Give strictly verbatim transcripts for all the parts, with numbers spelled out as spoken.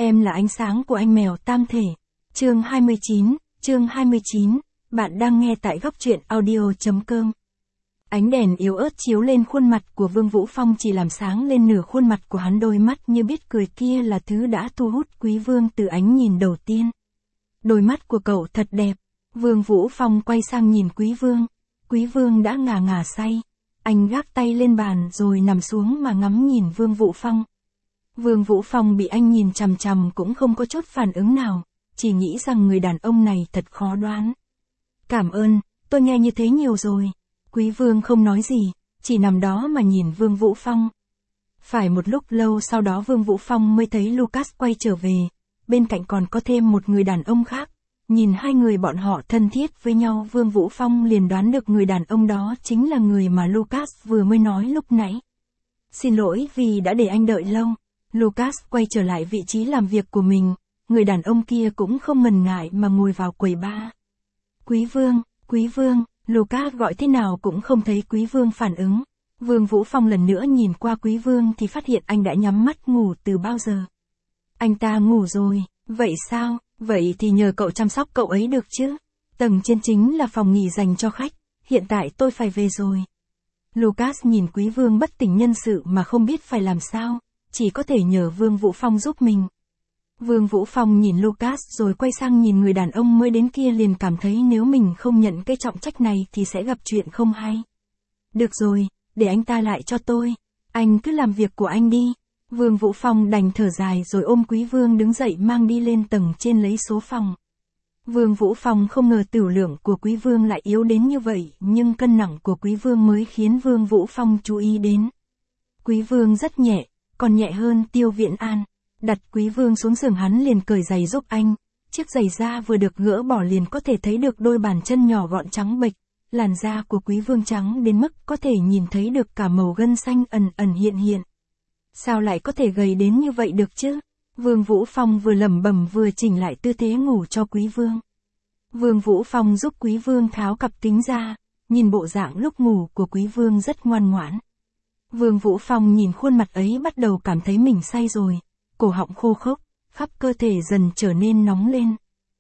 Em là ánh sáng của anh mèo tam thể. Chương hai mươi chín, chương hai mươi chín, bạn đang nghe tại góc truyện audio.com. Ánh đèn yếu ớt chiếu lên khuôn mặt của Vương Vũ Phong chỉ làm sáng lên nửa khuôn mặt của hắn, đôi mắt như biết cười kia là thứ đã thu hút Quý Vương từ ánh nhìn đầu tiên. Đôi mắt của cậu thật đẹp. Vương Vũ Phong quay sang nhìn Quý Vương. Quý Vương đã ngà ngà say. Anh gác tay lên bàn rồi nằm xuống mà ngắm nhìn Vương Vũ Phong. Vương Vũ Phong bị anh nhìn chằm chằm cũng không có chút phản ứng nào, chỉ nghĩ rằng người đàn ông này thật khó đoán. Cảm ơn, tôi nghe như thế nhiều rồi. Quý Vương không nói gì, chỉ nằm đó mà nhìn Vương Vũ Phong. Phải một lúc lâu sau đó Vương Vũ Phong mới thấy Lucas quay trở về, bên cạnh còn có thêm một người đàn ông khác. Nhìn hai người bọn họ thân thiết với nhau, Vương Vũ Phong liền đoán được người đàn ông đó chính là người mà Lucas vừa mới nói lúc nãy. Xin lỗi vì đã để anh đợi lâu. Lucas quay trở lại vị trí làm việc của mình, người đàn ông kia cũng không ngần ngại mà ngồi vào quầy bar. Quý Vương, Quý Vương, Lucas gọi thế nào cũng không thấy Quý Vương phản ứng. Vương Vũ Phong lần nữa nhìn qua Quý Vương thì phát hiện anh đã nhắm mắt ngủ từ bao giờ. Anh ta ngủ rồi, vậy sao, vậy thì nhờ cậu chăm sóc cậu ấy được chứ. Tầng trên chính là phòng nghỉ dành cho khách, hiện tại tôi phải về rồi. Lucas nhìn Quý Vương bất tỉnh nhân sự mà không biết phải làm sao, chỉ có thể nhờ Vương Vũ Phong giúp mình. Vương Vũ Phong nhìn Lucas rồi quay sang nhìn người đàn ông mới đến kia, liền cảm thấy nếu mình không nhận cái trọng trách này thì sẽ gặp chuyện không hay. Được rồi, để anh ta lại cho tôi. Anh cứ làm việc của anh đi. Vương Vũ Phong đành thở dài rồi ôm Quý Vương đứng dậy mang đi lên tầng trên lấy số phòng. Vương Vũ Phong không ngờ tửu lượng của Quý Vương lại yếu đến như vậy, nhưng cân nặng của Quý Vương mới khiến Vương Vũ Phong chú ý đến. Quý Vương rất nhẹ, còn nhẹ hơn Tiêu Viễn An. Đặt Quý Vương xuống giường, hắn liền cởi giày giúp anh. Chiếc giày da vừa được gỡ bỏ liền có thể thấy được đôi bàn chân nhỏ gọn trắng bệch. Làn da của Quý Vương trắng đến mức có thể nhìn thấy được cả màu gân xanh ẩn ẩn hiện hiện. Sao lại có thể gầy đến như vậy được chứ? Vương Vũ Phong vừa lẩm bẩm vừa chỉnh lại tư thế ngủ cho Quý Vương. Vương Vũ Phong giúp Quý Vương tháo cặp kính ra, nhìn bộ dạng lúc ngủ của Quý Vương rất ngoan ngoãn. Vương Vũ Phong nhìn khuôn mặt ấy bắt đầu cảm thấy mình say rồi, cổ họng khô khốc, khắp cơ thể dần trở nên nóng lên.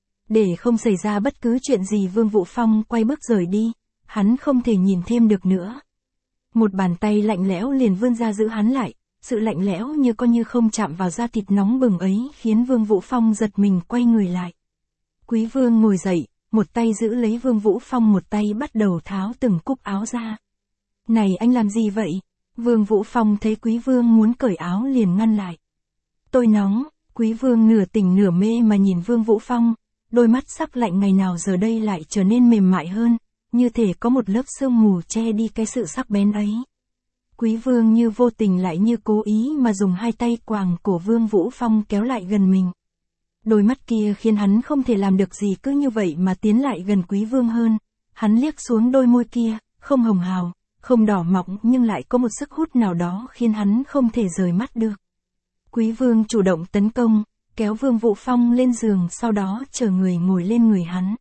Để không xảy ra bất cứ chuyện gì, Vương Vũ Phong quay bước rời đi, hắn không thể nhìn thêm được nữa. Một bàn tay lạnh lẽo liền vươn ra giữ hắn lại, sự lạnh lẽo như có như không chạm vào da thịt nóng bừng ấy khiến Vương Vũ Phong giật mình quay người lại. Quý Vương ngồi dậy, một tay giữ lấy Vương Vũ Phong, một tay bắt đầu tháo từng cúc áo ra. Này anh làm gì vậy? Vương Vũ Phong thấy Quý Vương muốn cởi áo liền ngăn lại. Tôi nóng. Quý Vương nửa tỉnh nửa mê mà nhìn Vương Vũ Phong, đôi mắt sắc lạnh ngày nào giờ đây lại trở nên mềm mại hơn, như thể có một lớp sương mù che đi cái sự sắc bén ấy. Quý Vương như vô tình lại như cố ý mà dùng hai tay quàng cổ Vương Vũ Phong kéo lại gần mình. Đôi mắt kia khiến hắn không thể làm được gì, cứ như vậy mà tiến lại gần Quý Vương hơn. Hắn liếc xuống đôi môi kia, không hồng hào, không đỏ mọng nhưng lại có một sức hút nào đó khiến hắn không thể rời mắt được. Quý Vương chủ động tấn công, kéo Vương Vũ Phong lên giường, sau đó chờ người ngồi lên người hắn.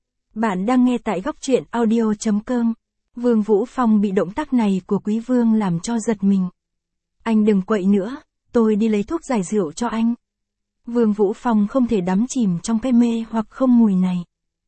Bạn đang nghe tại góc truyện audio.com. Vương Vũ Phong bị động tác này của Quý Vương làm cho giật mình. Anh đừng quậy nữa, tôi đi lấy thuốc giải rượu cho anh. Vương Vũ Phong không thể đắm chìm trong cái mê hoặc không mùi này.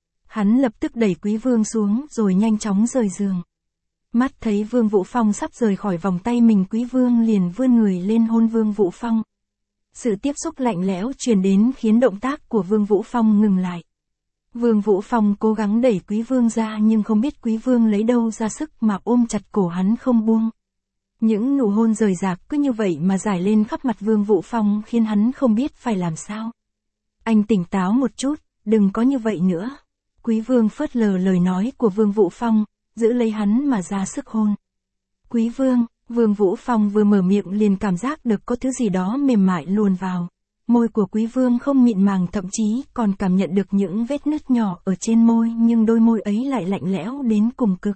Hắn lập tức đẩy Quý Vương xuống rồi nhanh chóng rời giường. Mắt thấy Vương Vũ Phong sắp rời khỏi vòng tay mình, Quý Vương liền vươn người lên hôn Vương Vũ Phong. Sự tiếp xúc lạnh lẽo truyền đến khiến động tác của Vương Vũ Phong ngừng lại. Vương Vũ Phong cố gắng đẩy Quý Vương ra nhưng không biết Quý Vương lấy đâu ra sức mà ôm chặt cổ hắn không buông. Những nụ hôn rời rạc cứ như vậy mà rải lên khắp mặt Vương Vũ Phong khiến hắn không biết phải làm sao. Anh tỉnh táo một chút, đừng có như vậy nữa. Quý Vương phớt lờ lời nói của Vương Vũ Phong, giữ lấy hắn mà ra sức hôn. Quý Vương, Vương Vũ Phong vừa mở miệng liền cảm giác được có thứ gì đó mềm mại luồn vào. Môi của Quý Vương không mịn màng, thậm chí còn cảm nhận được những vết nứt nhỏ ở trên môi, nhưng đôi môi ấy lại lạnh lẽo đến cùng cực.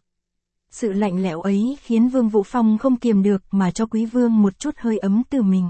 Sự lạnh lẽo ấy khiến Vương Vũ Phong không kiềm được mà cho Quý Vương một chút hơi ấm từ mình.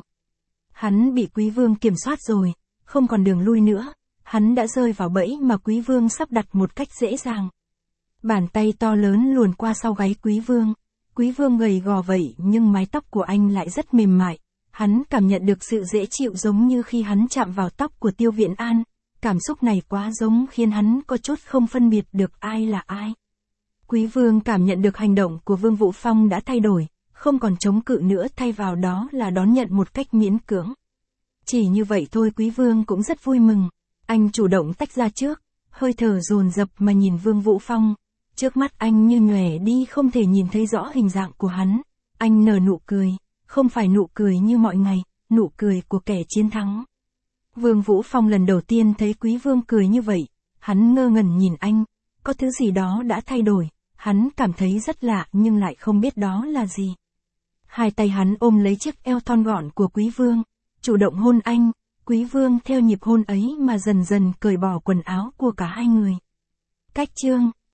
Hắn bị Quý Vương kiểm soát rồi, không còn đường lui nữa, hắn đã rơi vào bẫy mà Quý Vương sắp đặt một cách dễ dàng. Bàn tay to lớn luồn qua sau gáy Quý Vương. Quý Vương gầy gò vậy nhưng mái tóc của anh lại rất mềm mại. Hắn cảm nhận được sự dễ chịu giống như khi hắn chạm vào tóc của Tiêu Viễn An, cảm xúc này quá giống khiến hắn có chút không phân biệt được ai là ai. Quý Vương cảm nhận được hành động của Vương Vũ Phong đã thay đổi, không còn chống cự nữa, thay vào đó là đón nhận một cách miễn cưỡng. Chỉ như vậy thôi Quý Vương cũng rất vui mừng, anh chủ động tách ra trước, hơi thở dồn dập mà nhìn Vương Vũ Phong, trước mắt anh như nhòe đi không thể nhìn thấy rõ hình dạng của hắn, anh nở nụ cười, không phải nụ cười như mọi ngày, nụ cười của kẻ chiến thắng. Vương Vũ Phong lần đầu tiên thấy Quý Vương cười như vậy, hắn ngơ ngẩn nhìn anh, có thứ gì đó đã thay đổi, hắn cảm thấy rất lạ nhưng lại không biết đó là gì. Hai tay hắn ôm lấy chiếc eo thon gọn của Quý Vương, chủ động hôn anh, Quý Vương theo nhịp hôn ấy mà dần dần cởi bỏ quần áo của cả hai người. Cách chương